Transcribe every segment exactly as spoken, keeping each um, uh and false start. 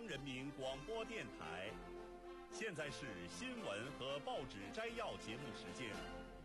央人民广播电台，现在是新闻和报纸摘要节目时间。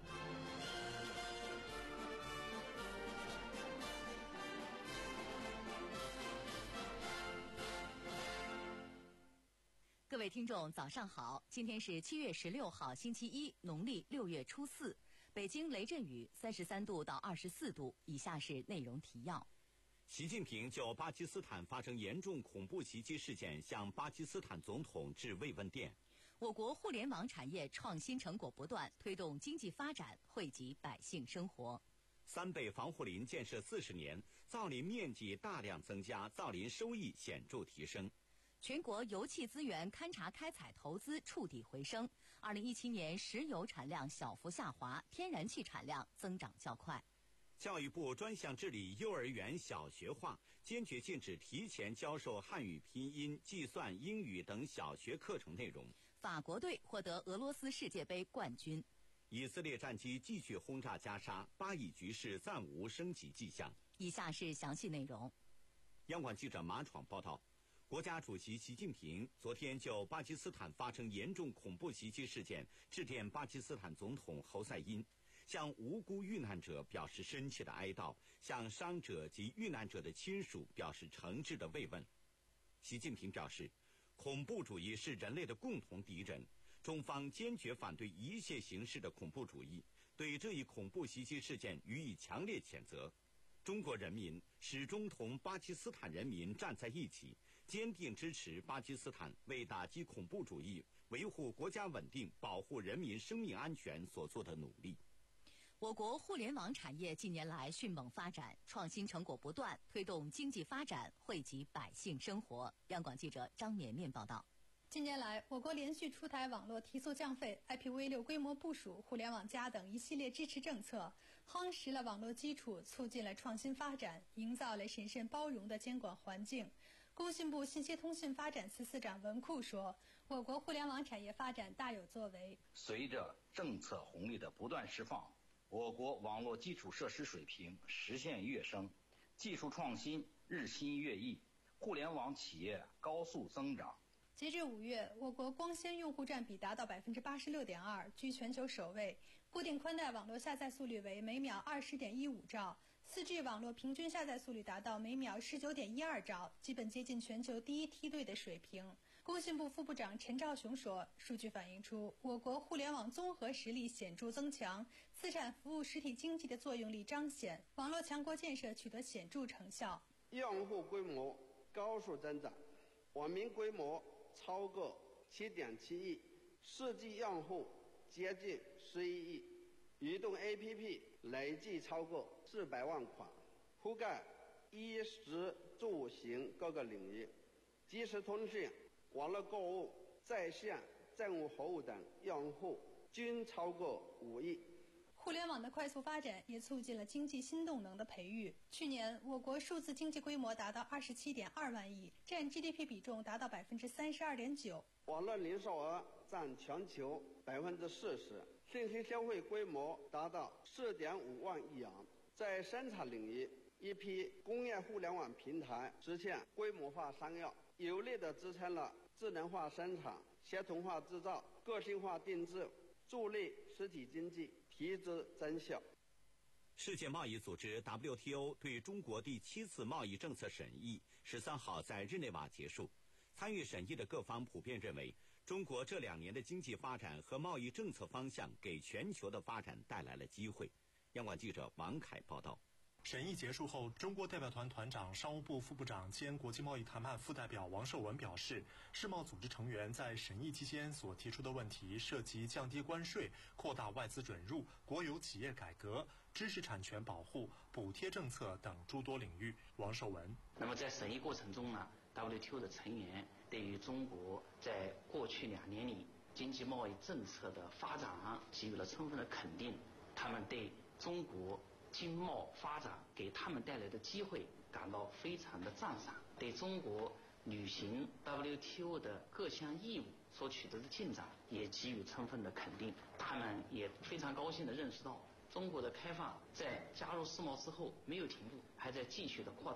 各位听众早上好，今天是七月十六号星期一，农历六月初四，北京雷阵雨三十三度到二十四度。以下是内容提要。 习近平就巴基斯坦发生严重恐怖袭击事件向巴基斯坦总统致慰问电。 我国互联网产业创新成果不断，推动经济发展，惠及百姓生活。 三倍防护林建设四十年，造林面积大量增加，造林收益显著提升。 全国油气资源勘察开采投资触底回升。二零一七年石油产量小幅下滑，天然气产量增长较快。 教育部专项治理幼儿园小学化，坚决禁止提前教授汉语拼音、计算、英语等小学课程内容。 法国队获得俄罗斯世界杯冠军。 以色列战机继续轰炸加沙，巴以局势暂无升级迹象。 以下是详细内容。 央广记者马闯报道。国家主席习近平昨天就巴基斯坦发生严重恐怖袭击事件致电巴基斯坦总统侯赛因，向无辜遇难者表示深切的哀悼，向伤者及遇难者的亲属表示诚挚的慰问。习近平表示，恐怖主义是人类的共同敌人，中方坚决反对一切形式的恐怖主义，对这一恐怖袭击事件予以强烈谴责。中国人民始终同巴基斯坦人民站在一起，坚定支持巴基斯坦为打击恐怖主义、维护国家稳定、保护人民生命安全所做的努力。 我国互联网产业近年来迅猛发展，创新成果不断，推动经济发展，惠及百姓生活。央广记者张绵绵报道。 近年来，我国连续出台网络提速降费、I P v 六 规模部署、互联网加等一系列支持政策，夯实了网络基础，促进了创新发展，营造了审慎包容的监管环境。工信部信息通信发展司司长文库说，我国互联网产业发展大有作为。 随着政策红利的不断释放，我国网络基础设施水平实现跃升，技术创新日新月异，互联网企业高速增长。 截至五月，我国光纤用户占比达到百分之八十六点二，居全球首位。固定宽带网络下载速率为每秒二十点一五兆，四 G 网络平均下载速率达到每秒十九点一二兆，基本接近全球第一梯队的水平。工信部副部长陈肇雄说，数据反映出我国互联网综合实力显著增强，资产服务实体经济的作用力彰显，网络强国建设取得显著成效。 用户规模高速增长，网民规模超过 七点七亿，四 G 用户接近十一亿，移动 A P P 累计超过四百万款，覆盖衣食住行各个领域，即时通讯、网络购物、在线政务服务等用户均超过五亿。 互联网的快速发展也促进了经济新动能的培育。去年，我国数字经济规模达到二十七点二万亿，占 G D P 比重达到百分之三十二点九。 网络零售额占全球百分之四十，信息消费规模达到四点五万亿元。在生产领域，一批工业互联网平台实现规模化商业，有力地支撑了智能化生产、协同化制造、个性化定制，助力实体经济提质增效。 世界贸易组织 W T O 对中国第七次贸易政策审议十三号在日内瓦结束。参与审议的各方普遍认为，中国这两年的经济发展和贸易政策方向给全球的发展带来了机会。央广记者王凯报道。 审议结束后，中国代表团团长、商务部副部长兼国际贸易谈判副代表王受文表示，世贸组织成员在审议期间所提出的问题涉及降低关税、扩大外资准入、国有企业改革、知识产权保护、补贴政策等诸多领域。王受文： 那么在审议过程中呢 ，W T O 的成员对于中国在过去两年里经济贸易政策的发展给予了充分的肯定，他们对中国经贸发展给他们带来的机会感到非常的赞赏，对中国履行 W T O 的各项义务所取得的进展也给予充分的肯定。他们也非常高兴地认识到，中国的开放在加入世贸之后没有停步，还在继续的扩大。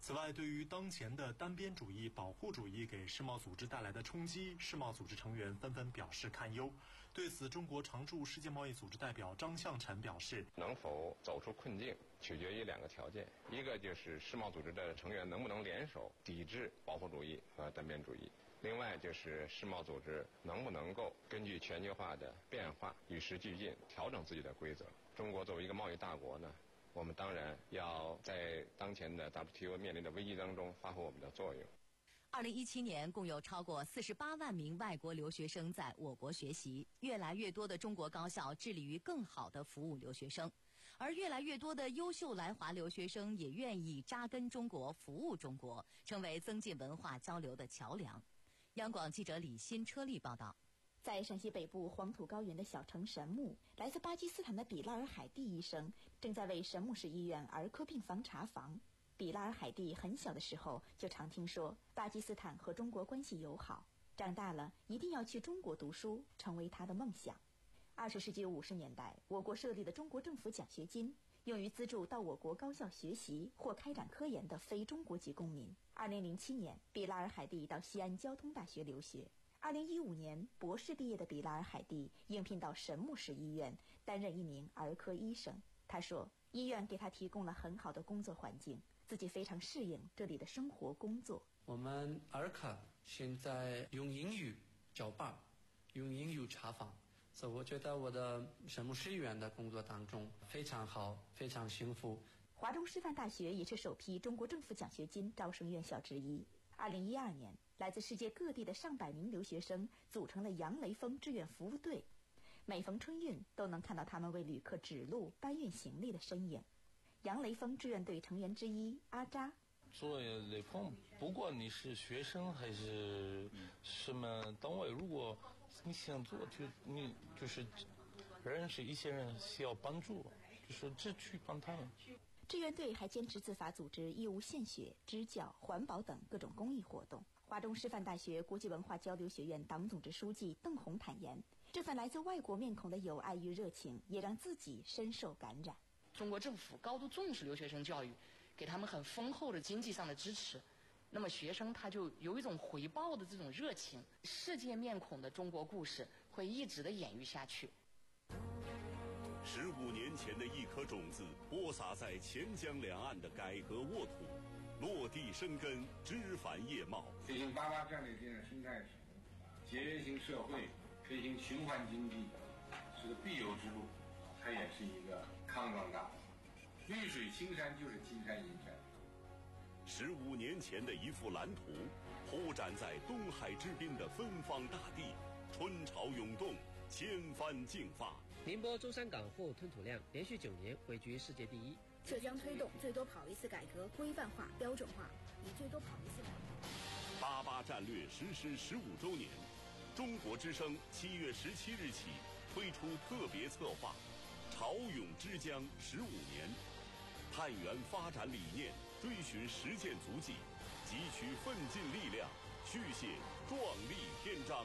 此外，对于当前的单边主义、保护主义给世贸组织带来的冲击，世贸组织成员纷纷表示堪忧。对此，中国常驻世界贸易组织代表张向晨表示， 能否走出困境，取决于两个条件，一个就是世贸组织的成员能不能联手抵制保护主义和单边主义，另外就是世贸组织能不能够根据全球化的变化与时俱进，调整自己的规则。中国作为一个贸易大国呢，我们当然要在当前的 W T O 面临的危机当中发挥我们的作用。 二零一七年，共有超过四十八万名外国留学生在我国学习。越来越多的中国高校致力于更好地服务留学生，而越来越多的优秀来华留学生也愿意扎根中国，服务中国，成为增进文化交流的桥梁。央广记者李欣车丽报道。 在陕西北部黄土高原的小城神木，来自巴基斯坦的比拉尔海蒂医生正在为神木市医院儿科病房查房。比拉尔海蒂很小的时候就常听说巴基斯坦和中国关系友好，长大了一定要去中国读书，成为他的梦想。二十世纪五十年代，我国设立的中国政府奖学金用于资助到我国高校学习或开展科研的非中国籍公民。二零零七年，比拉尔海蒂到西安交通大学留学。二零一五年，博士毕业的比拉尔海蒂应聘到神木市医院担任一名儿科医生。他说，医院给他提供了很好的工作环境，自己非常适应这里的生活工作。 我们儿科现在用英语教班，用英语查房，所以我觉得我的神木市医院的工作当中非常好，非常幸福。 华中师范大学也是首批中国政府奖学金招生院校之一。二零一二年，来自世界各地的上百名留学生组成了杨雷锋志愿服务队，每逢春运都能看到他们为旅客指路、搬运行李的身影。杨雷锋志愿队成员之一阿扎， 做雷锋，不管你是学生还是什么单位，如果你想做，就你就是认识一些人需要帮助，就是只去帮他们。 志愿队还坚持自发组织义务献血、支教、环保等各种公益活动。华中师范大学国际文化交流学院党总支书记邓红坦言，这份来自外国面孔的友爱与热情也让自己深受感染。 中国政府高度重视留学生教育，给他们很丰厚的经济上的支持，那么学生他就有一种回报的这种热情，世界面孔的中国故事会一直的演绎下去。 十五年前的一颗种子，播撒在钱江两岸的改革沃土，落地生根，枝繁叶茂。 推行八八战略建设生态系统，节约型社会，推行循环经济，是个必由之路，它也是一个康庄大道。绿水青山就是金山银山。 十五年前的一幅蓝图，铺展在东海之滨的芬芳大地，春潮涌动，千帆竞发。 宁波舟山港货物吞吐量连续九年位居世界第一。 浙江推动最多跑一次改革规范化、标准化，以最多跑一次改革。 八八战略实施十五周年，中国之声七月十七日起推出特别策划“潮涌之江十五年”，探源发展理念，追寻实践足迹，汲取奋进力量，续写壮丽篇章。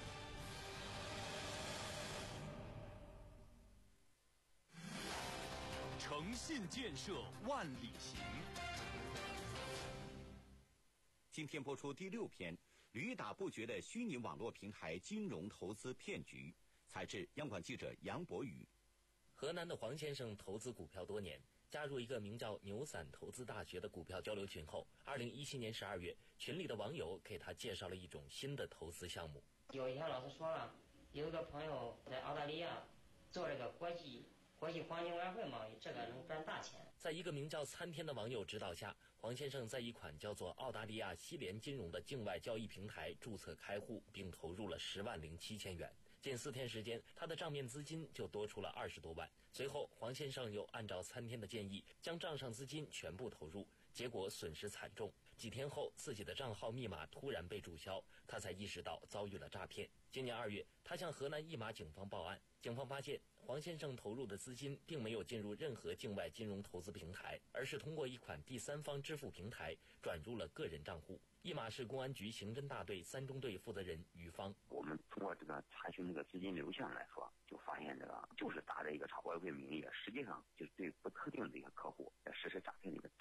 诚信建设万里行。 今天播出第六篇：屡打不绝的虚拟网络平台金融投资骗局。采制央广记者杨博宇。 河南的黄先生投资股票多年，加入一个名叫牛散投资大学的股票交流群后，二零一七年十二月，群里的网友给他介绍了一种新的投资项目。 有一天老师说了，有一个朋友在澳大利亚做这个国际国际黄金外汇贸易，这个能赚大钱。 在一个名叫参天的网友指导下，黄先生在一款叫做澳大利亚西联金融的境外交易平台注册开户，并投入了十万零七千元。近四天时间，他的账面资金就多出了二十多万。随后，黄先生又按照参天的建议，将账上资金全部投入，结果损失惨重。几天后，自己的账号密码突然被注销，他才意识到遭遇了诈骗。今年二月，他向河南一马警方报案，警方发现黄先生投入的资金并没有进入任何境外金融投资平台，而是通过一款第三方支付平台转入了个人账户。一马市公安局刑侦大队三中队负责人于芳： 我们通过这个查询这个资金流向来说，就发现这个就是打着一个炒外汇名义，实际上就是对不特定的一个客户实施诈骗的一个诈骗团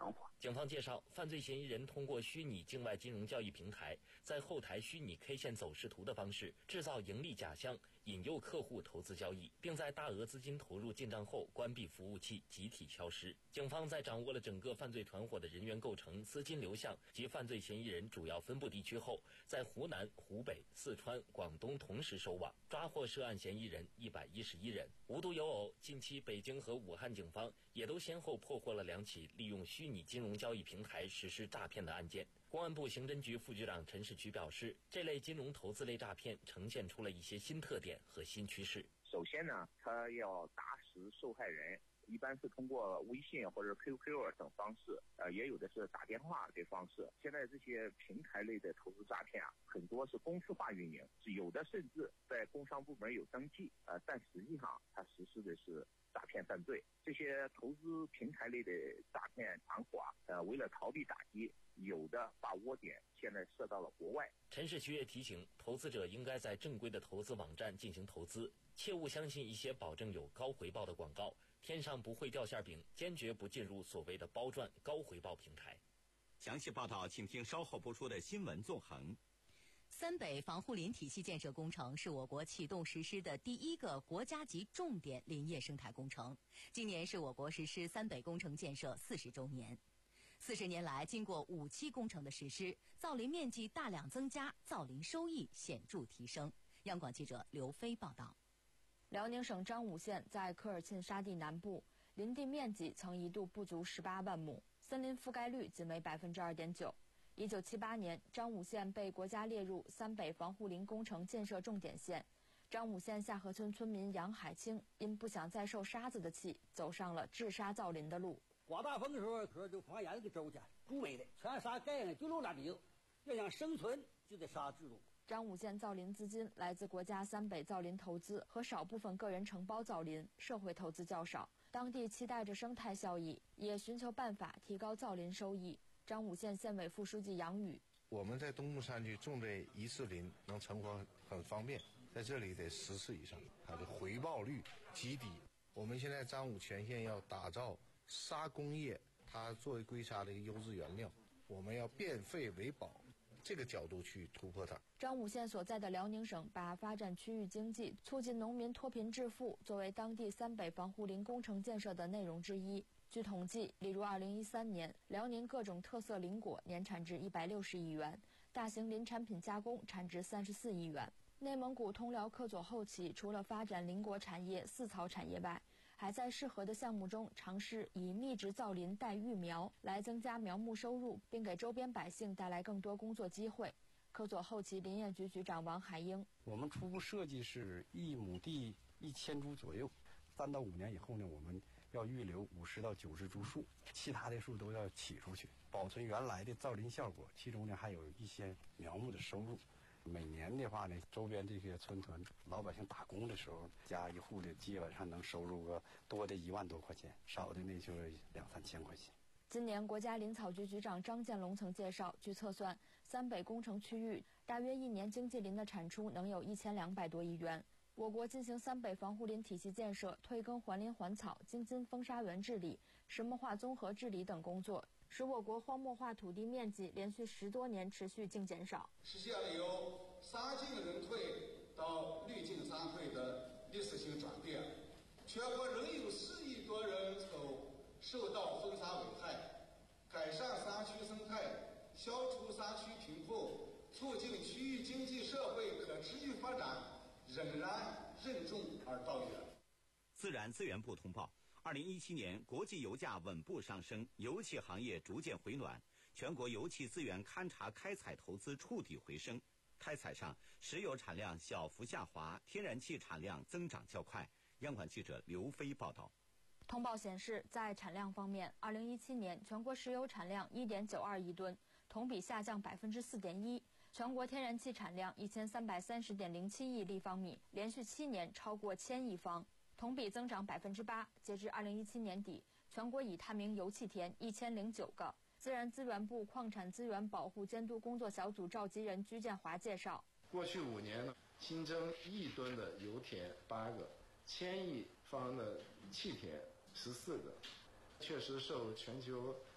方法。 警方介绍，犯罪嫌疑人通过虚拟境外金融交易平台，在后台虚拟 K 线走势图的方式制造盈利假象，引诱客户投资交易，并在大额资金投入进账后关闭服务器，集体消失。警方在掌握了整个犯罪团伙的人员构成、资金流向及犯罪嫌疑人主要分布地区后，在湖南、湖北、四川、广东同时收网，抓获涉案嫌疑人一百一十一人。无独有偶，近期北京和武汉警方也都先后破获了两起利用虚拟金融交易平台实施诈骗的案件。公安部刑侦局副局长陈士渠表示，这类金融投资类诈骗呈现出了一些新特点和新趋势。 首先呢，他要打实受害人，一般是通过微信或者 Q Q 等方式，呃，也有的是打电话的方式。现在这些平台类的投资诈骗啊，很多是公司化运营，有的甚至在工商部门有登记，呃，但实际上它实施的是诈骗犯罪。这些投资平台类的诈骗团伙啊，呃，为了逃避打击，有的把窝点现在设到了国外。 陈士渠也提醒，投资者应该在正规的投资网站进行投资，切勿相信一些保证有高回报的广告，天上不会掉馅饼，坚决不进入所谓的包赚高回报平台。 详细报道请听稍后播出的新闻纵横。 三北防护林体系建设工程是我国启动实施的第一个国家级重点林业生态工程。今年是我国实施三北工程建设四十周年。四十年来，经过五期工程的实施，造林面积大量增加，造林收益显著提升。央广记者刘飞报道。 辽宁省张武县在科尔沁沙地南部，林地面积曾一度不足十八万亩，森林覆盖率仅为百分之二点九。一九七八年，张武县被国家列入三北防护林工程建设重点县。张武县下河村村民杨海清因不想再受沙子的气，走上了治沙造林的路。 刮大风的时候，可就放眼给周去，猪北的全沙盖上，就露那顶，要想生存就得沙制度。 张武县造林资金来自国家三北造林投资和少部分个人承包造林，社会投资较少。当地期待着生态效益，也寻求办法提高造林收益。张武县县委副书记杨宇： 我们在东部山区种这一次林能成活很方便，在这里得十次以上，它的回报率极低。我们现在张武全县要打造沙工业，它作为硅砂的一个优质原料，我们要变废为宝，这个角度去突破它。 张武县所在的辽宁省把发展区域经济、促进农民脱贫致富作为当地三北防护林工程建设的内容之一。据统计，例如二零一三年，辽宁各种特色林果年产值一百六十亿元，大型林产品加工产值三十四亿元。内蒙古通辽科佐后期除了发展林果产业、饲草产业外，还在适合的项目中尝试以密植造林带育苗来增加苗木收入，并给周边百姓带来更多工作机会。科佐后期林业局局长王海英： 我们初步设计是一亩地一千株左右，三到五年以后呢，我们要预留五十到九十株树，其他的树都要起出去，保存原来的造林效果。其中呢，还有一些苗木的收入。每年的话呢，周边这些村屯老百姓打工的时候，家一户的基本上能收入个多的一万多块钱，少的呢就是两三千块钱。 今年国家林草局局长张建龙曾介绍，据测算，三北工程区域大约一年经济林的产出能有一千两百多亿元。我国进行三北防护林体系建设、退耕还林还草、京津风沙源治理、石墨化综合治理等工作，使我国荒漠化土地面积连续十多年持续净减少， 实现了由沙净人退到绿净山退的历史性转变。全国仍有四亿多人口受到风沙危害，改善山区生态，消除山区贫富，促进区域经济社会可持续发展，仍然任重而道远。 自然资源部通报，二零一七年国际油价稳步上升，油气行业逐渐回暖，全国油气资源勘查开采投资触底回升。开采上，石油产量小幅下滑，天然气产量增长较快。央广记者刘飞报道。 通报显示，在产量方面，二零一七年全国石油产量一点九二亿吨，同比下降百分之四点一；全国天然气产量一千三百三十点零七亿立方米，连续七年超过千亿方，同比增长百分之八。截至二零一七年底，全国已探明油气田一千零九个。自然资源部矿产资源保护监督工作小组召集人居建华介绍， 过去五年呢，新增亿吨的油田八个，千亿方的气田十四个，确实受全球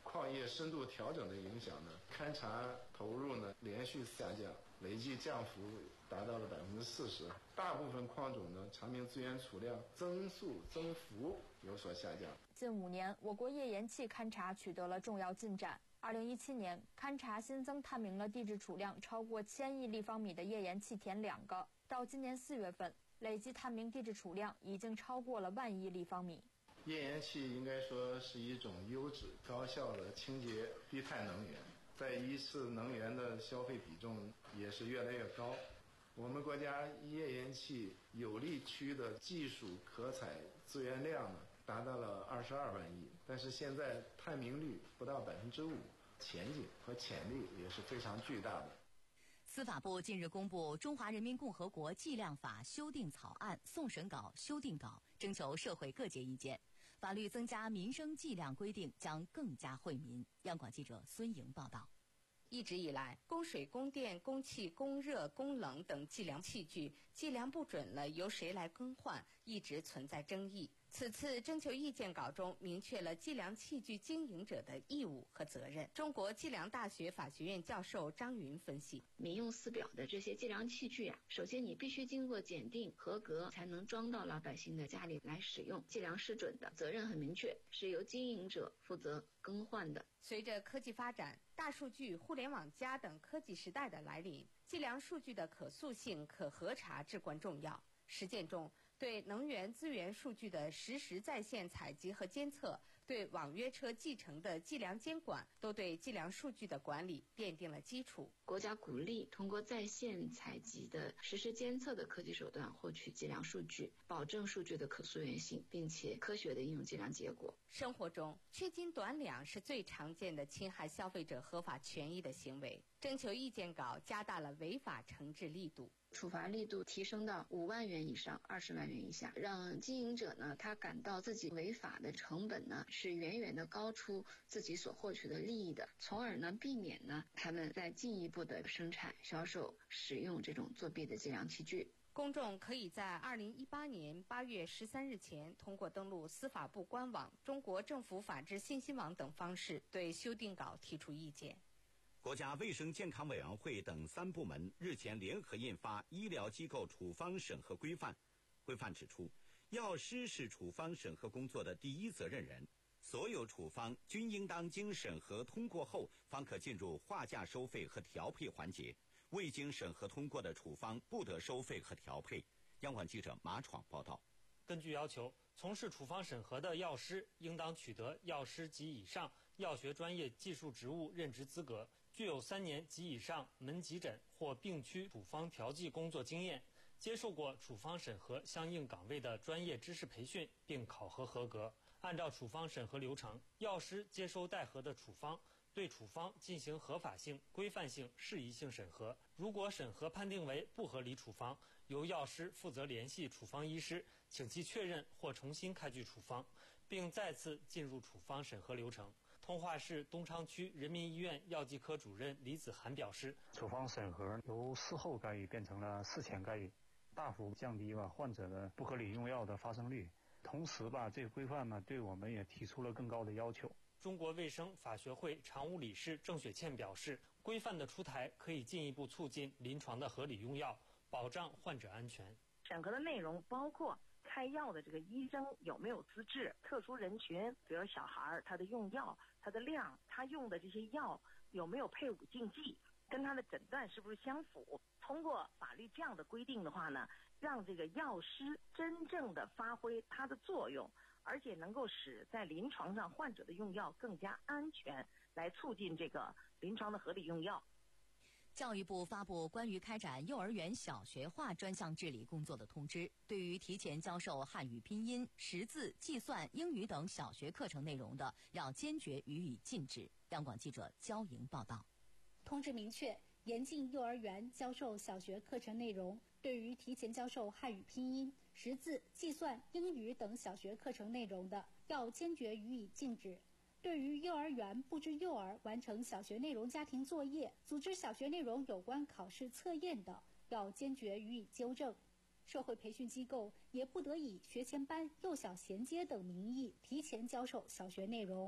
矿业深度调整的影响呢，勘察投入呢连续下降，累计降幅达到了百分之四十。大部分矿种呢，长明资源储量增速增幅有所下降。 近五年，我国页岩气勘察取得了重要进展。二零一七年，勘察新增探明了地质储量超过千亿立方米的页岩气田两个。到今年四月份，累计探明地质储量已经超过了万亿立方米。 页岩气应该说是一种优质、高效的清洁低碳能源，在一次能源的消费比重也是越来越高。我们国家页岩气有利区的技术可采资源量呢，达到了二十二万亿，但是现在探明率不到百分之五，前景和潜力也是非常巨大的。 司法部近日公布《中华人民共和国计量法》修订草案送审稿、修订稿，征求社会各界意见。法律增加民生计量规定将更加惠民。央广记者孙莹报道。 一直以来，供水、供电、供气、供热、供冷等计量器具计量不准了，由谁来更换，一直存在争议。此次征求意见稿中明确了计量器具经营者的义务和责任。中国计量大学法学院教授张云分析， 民用私表的这些计量器具啊，首先你必须经过检定合格，才能装到老百姓的家里来使用。计量失准的责任很明确，是由经营者负责更换的。 随着科技发展，大数据、互联网加等科技时代的来临，计量数据的可塑性、可核查至关重要。实践中，对能源资源数据的实时在线采集和监测，对网约车继承的计量监管，都对计量数据的管理奠定了基础。 国家鼓励通过在线采集的实时监测的科技手段获取计量数据，保证数据的可溯源性，并且科学的应用计量结果。 生活中，缺斤短两是最常见的侵害消费者合法权益的行为。征求意见稿加大了违法惩治力度。 处罚力度提升到五万元以上二十万元以下，让经营者呢，他感到自己违法的成本呢是远远的高出自己所获取的利益的，从而呢避免呢他们再进一步的生产、销售、使用这种作弊的计量器具。 公众可以在二零一八年八月十三日前通过登录司法部官网、中国政府法制信息网等方式对修订稿提出意见。 国家卫生健康委员会等三部门日前联合印发《医疗机构处方审核规范》。规范指出，药师是处方审核工作的第一责任人，所有处方均应当经审核通过后方可进入划价收费和调配环节，未经审核通过的处方不得收费和调配。央广记者马闯报道。 根据要求，从事处方审核的药师应当取得药师及以上药学专业技术职务任职资格，具有三年及以上门急诊或病区处方调剂工作经验，接受过处方审核相应岗位的专业知识培训，并考核合格。按照处方审核流程，药师接收待核的处方，对处方进行合法性、规范性、适宜性审核。如果审核判定为不合理处方，由药师负责联系处方医师，请其确认或重新开具处方，并再次进入处方审核流程。通化市东昌区人民医院药剂科主任李子涵表示， 处方审核由事后干预变成了事前干预，大幅降低了患者的不合理用药的发生率。同时吧，这个规范呢，对我们也提出了更高的要求。 中国卫生法学会常务理事郑雪倩表示，规范的出台可以进一步促进临床的合理用药，保障患者安全。 审核的内容包括开药的这个医生有没有资质，特殊人群，比如小孩他的用药、他的量、他用的这些药有没有配伍禁忌，跟他的诊断是不是相符。通过法律这样的规定的话呢，让这个药师真正的发挥它的作用，而且能够使在临床上患者的用药更加安全，来促进这个临床的合理用药。 教育部发布关于开展幼儿园小学化专项治理工作的通知，对于提前教授汉语拼音、识字、计算、英语等小学课程内容的，要坚决予以禁止。央广记者焦莹报道。 通知明确，严禁幼儿园教授小学课程内容，对于提前教授汉语拼音、识字、计算、英语等小学课程内容的，要坚决予以禁止。对于幼儿园布置幼儿完成小学内容家庭作业、组织小学内容有关考试测验的，要坚决予以纠正。社会培训机构也不得以学前班、幼小衔接等名义提前教授小学内容。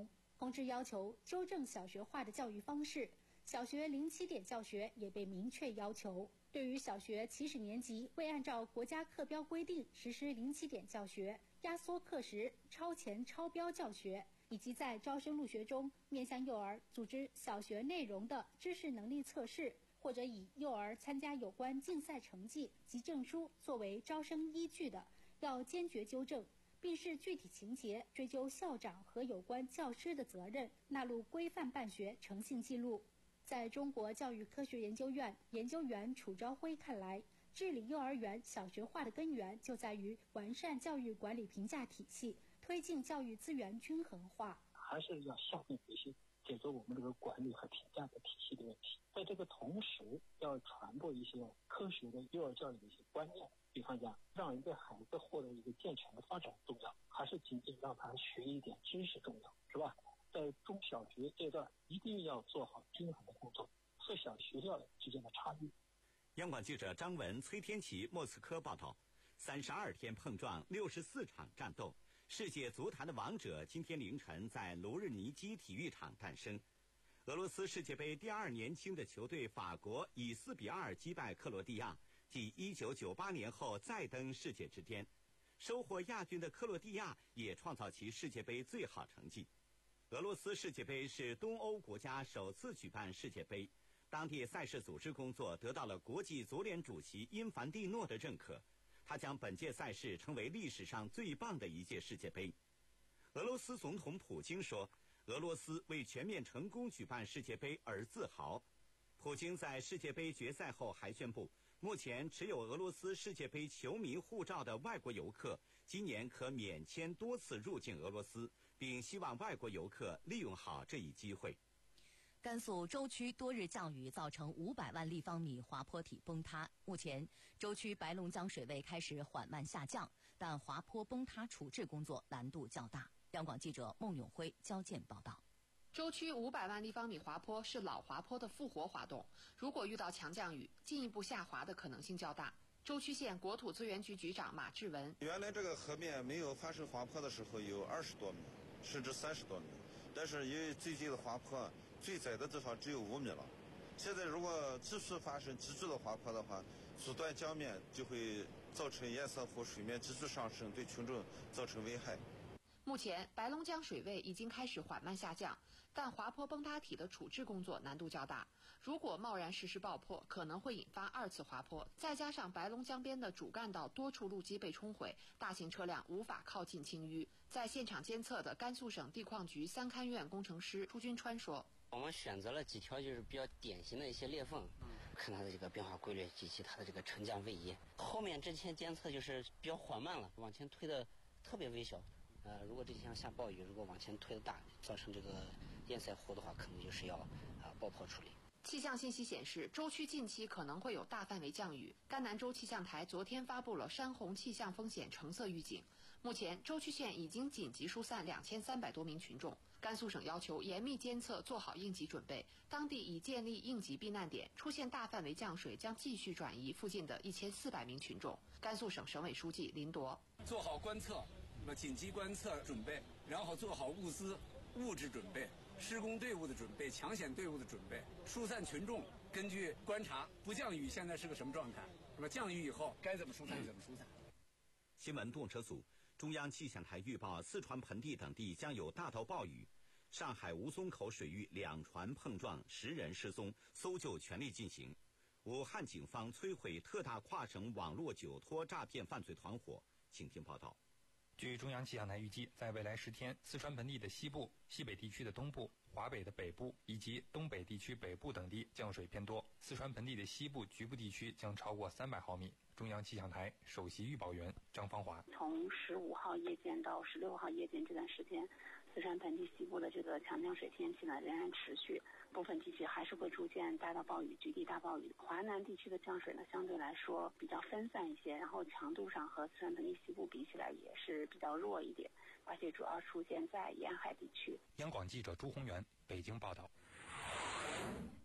通知要求纠正小学化的教育方式，小学零起点教学也被明确要求。对于小学起始年级未按照国家课标规定实施零起点教学、压缩课时、超前超标教学，以及在招生入学中面向幼儿组织小学内容的知识能力测试，或者以幼儿参加有关竞赛成绩及证书作为招生依据的，要坚决纠正，并视具体情节追究校长和有关教师的责任，纳入规范办学诚信记录。在中国教育科学研究院研究员楚朝晖看来，治理幼儿园小学化的根源就在于完善教育管理评价体系，推进教育资源均衡化。 还是要下定决心解决我们这个管理和评价的体系的问题，在这个同时要传播一些科学的幼儿教育的一些观念，比方讲让一个孩子获得一个健全的发展重要，还是仅仅让他学一点知识重要，是吧？在中小学阶段一定要做好均衡的工作，缩小学校之间的差异。 央广记者张文、崔天琪莫斯科报道，三十二天碰撞，六十四场战斗，世界足坛的王者今天凌晨在卢日尼基体育场诞生。俄罗斯世界杯第二年轻的球队法国以四比二击败克罗地亚，继一九九八年后再登世界之巅。收获亚军的克罗地亚也创造其世界杯最好成绩。俄罗斯世界杯是东欧国家首次举办世界杯，当地赛事组织工作得到了国际足联主席因凡蒂诺的认可，他将本届赛事称为历史上最棒的一届世界杯。俄罗斯总统普京说，俄罗斯为全面成功举办世界杯而自豪。普京在世界杯决赛后还宣布，目前持有俄罗斯世界杯球迷护照的外国游客今年可免签多次入境俄罗斯，并希望外国游客利用好这一机会。 甘肃舟曲多日降雨，造成五百万立方米滑坡体崩塌。目前，舟曲白龙江水位开始缓慢下降，但滑坡崩塌处置工作难度较大。央广记者孟永辉、焦健报道。 舟曲五百万立方米滑坡是老滑坡的复活滑动，如果遇到强降雨，进一步下滑的可能性较大。舟曲县国土资源局局长马志文： 原来这个河面没有发生滑坡的时候有二十多米，甚至三十多米，但是因为最近的滑坡最窄的地方只有五米了。现在如果继续发生急剧的滑坡的话，阻断江面就会造成堰塞湖水面急剧上升，对群众造成危害。 目前白龙江水位已经开始缓慢下降，但滑坡崩塌体的处置工作难度较大。如果贸然实施爆破，可能会引发二次滑坡，再加上白龙江边的主干道多处路基被冲毁，大型车辆无法靠近清淤。在现场监测的甘肃省地矿局三勘院工程师朱军川说：“ 我们选择了几条就是比较典型的一些裂缝，看它的这个变化规律及其它的这个沉降位移。后面这些监测就是比较缓慢了，往前推的特别微小。呃，如果这天下暴雨，如果往前推的大，造成这个堰塞湖的话，可能就是要啊、呃、爆破处理。” 气象信息显示，舟曲近期可能会有大范围降雨。甘南州气象台昨天发布了山洪气象风险橙色预警。目前，舟曲县已经紧急疏散两千三百多名群众。甘肃省要求严密监测，做好应急准备。当地已建立应急避难点，出现大范围降水将继续转移附近的一千四百名群众。甘肃省省委书记林铎： 做好观测，那么紧急观测准备，然后做好物资、物质准备。施工队伍的准备，抢险队伍的准备，疏散群众。根据观察，不降雨现在是个什么状态？那么降雨以后该怎么疏散怎么疏散。 新闻动车组，中央气象台预报，四川盆地等地将有大到暴雨。上海吴淞口水域两船碰撞，十人失踪，搜救全力进行。武汉警方摧毁特大跨省网络酒托诈骗犯罪团伙。请听报道。 据中央气象台预计，在未来十天，四川盆地的西部、西北地区的东部、华北的北部以及东北地区北部等地降水偏多。四川盆地的西部局部地区将超过三百毫米。中央气象台首席预报员张芳华： 从十五号夜间到十六号夜间这段时间，四川盆地西部的这个强降水天气呢仍然持续，部分地区还是会出现大到暴雨、局地大暴雨。华南地区的降水呢相对来说比较分散一些，然后强度上和四川盆地西部比起来也是比较弱一点，而且主要出现在沿海地区。 央广记者朱宏元北京报道。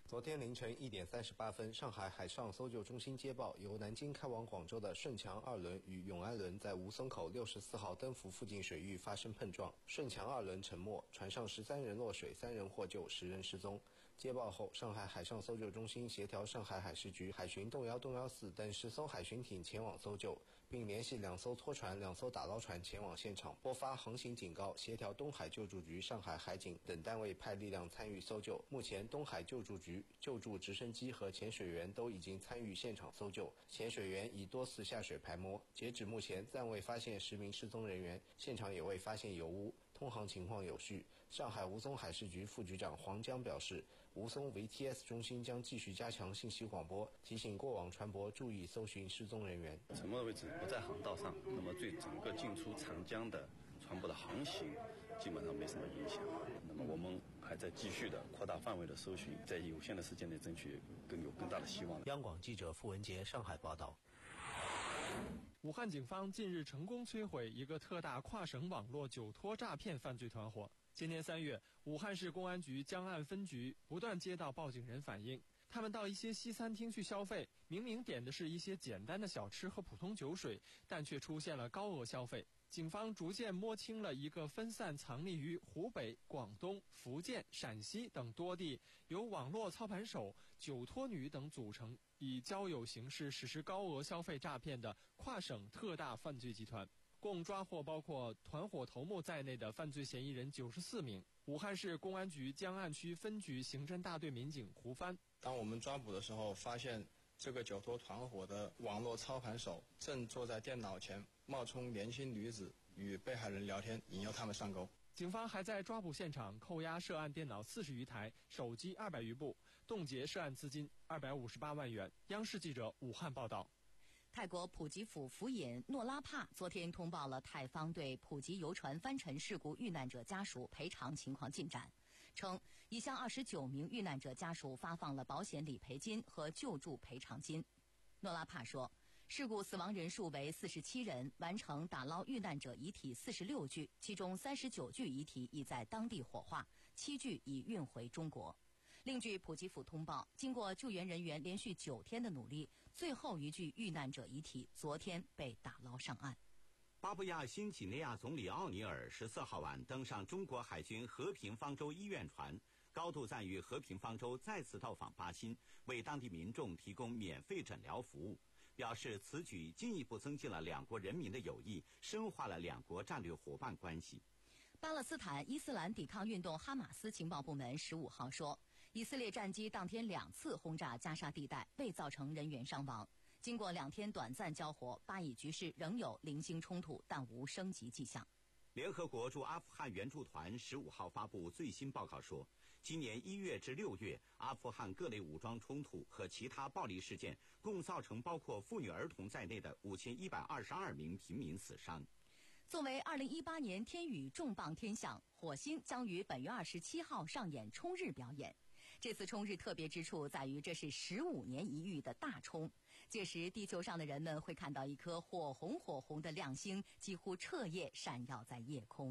昨天凌晨一点三十八分，上海海上搜救中心接报，由南京开往广州的顺强二轮与永安轮在吴淞口六十四号登浮附近水域发生碰撞，顺强二轮沉没，船上十三人落水，三人获救，十人失踪。接报后，上海海上搜救中心协调上海海事局、海巡动幺动幺四等十艘海巡艇前往搜救，并联系两艘拖船、两艘打捞船前往现场，拨发航行警告，协调东海救助局、上海海警等单位派力量参与搜救。目前，东海救助局、救助直升机和潜水员都已经参与现场搜救，潜水员已多次下水排摸。截止目前，暂未发现十名失踪人员，现场也未发现油污，通航情况有序。上海吴淞海事局副局长黄江表示，吴淞 V T S 中心将继续加强信息广播，提醒过往船舶注意搜寻失踪人员。 沉没的位置不在航道上，那么对整个进出长江的船舶的航行基本上没什么影响。那么我们还在继续的扩大范围的搜寻，在有限的时间内争取更有更大的希望。 央广记者付文杰上海报道。 武汉警方近日成功摧毁一个特大跨省网络酒托诈骗犯罪团伙。今年三月，武汉市公安局江岸分局不断接到报警人反映，他们到一些西餐厅去消费，明明点的是一些简单的小吃和普通酒水，但却出现了高额消费。警方逐渐摸清了一个分散藏匿于湖北、广东、福建、陕西等多地，由网络操盘手、酒托女等组成，以交友形式实施高额消费诈骗的跨省特大犯罪集团。共抓获包括团伙头目在内的犯罪嫌疑人九十四名。武汉市公安局江岸区分局刑侦大队民警胡帆： 当我们抓捕的时候，发现这个酒托团伙的网络操盘手正坐在电脑前，冒充年轻女子与被害人聊天，引诱他们上钩。 警方还在抓捕现场扣押涉案电脑四十余台，手机二百余部，冻结涉案资金二百五十八万元。央视记者武汉报道。 泰国普吉府府尹诺拉帕昨天通报了泰方对普吉游船翻沉事故遇难者家属赔偿情况进展，称已向二十九名遇难者家属发放了保险理赔金和救助赔偿金。诺拉帕说，事故死亡人数为四十七人，完成打捞遇难者遗体四十六具，其中三十九具遗体已在当地火化，七具已运回中国。另据普吉府通报，经过救援人员连续九天的努力，最后一具遇难者遗体昨天被打捞上岸。 巴布亚新几内亚总理奥尼尔十四号晚登上中国海军和平方舟医院船，高度赞誉和平方舟再次到访巴新，为当地民众提供免费诊疗服务，表示此举进一步增进了两国人民的友谊，深化了两国战略伙伴关系。 巴勒斯坦伊斯兰抵抗运动哈马斯情报部门十五号说，以色列战机当天两次轰炸加沙地带，未造成人员伤亡。经过两天短暂交火，巴以局势仍有零星冲突，但无升级迹象。 联合国驻阿富汗援助团十五号发布最新报告说，今年一月至六月，阿富汗各类武装冲突和其他暴力事件共造成包括妇女儿童在内的五千一百二十二名平民死伤。 作为二零一八年天宇重磅天象，火星将于本月二十七号上演冲日表演。这次冲日特别之处在于，这是十五年一遇的大冲。届时，地球上的人们会看到一颗火红火红的亮星，几乎彻夜闪耀在夜空。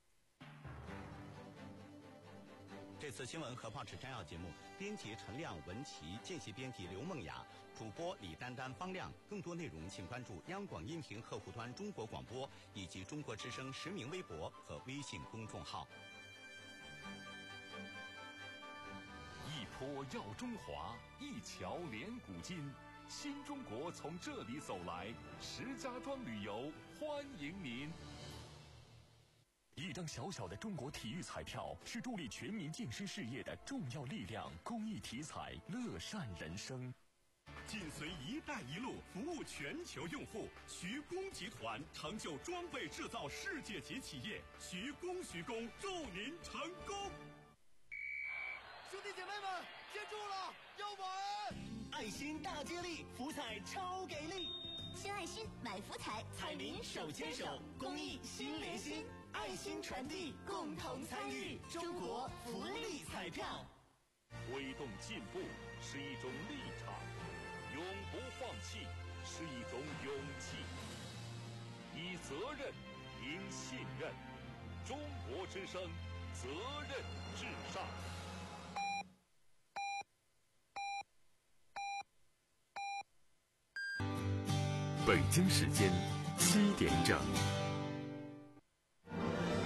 这次新闻和报纸摘要节目，编辑陈亮、文琪，见习编辑刘梦雅，主播李丹丹、方亮。更多内容请关注央广音频客户端中国广播以及中国之声实名微博和微信公众号。 一坡耀中华，一桥连古今。新中国从这里走来，石家庄旅游欢迎您。一张小小的中国体育彩票是助力全民健身事业的重要力量。公益体彩，乐善人生。 紧随“一带一路”，服务全球用户。徐工集团成就装备制造世界级企业。徐工，徐工，祝您成功！ 兄弟姐妹们，接住了，要玩！ 爱心大接力，福彩超给力！ 献爱心，买福彩， 彩民手牵手，公益心连心，爱心传递，共同参与，中国福利彩票。 推动进步是一种立场，永不放弃是一种勇气。以责任赢信任，中国之声，责任至上。 北京时间七点整。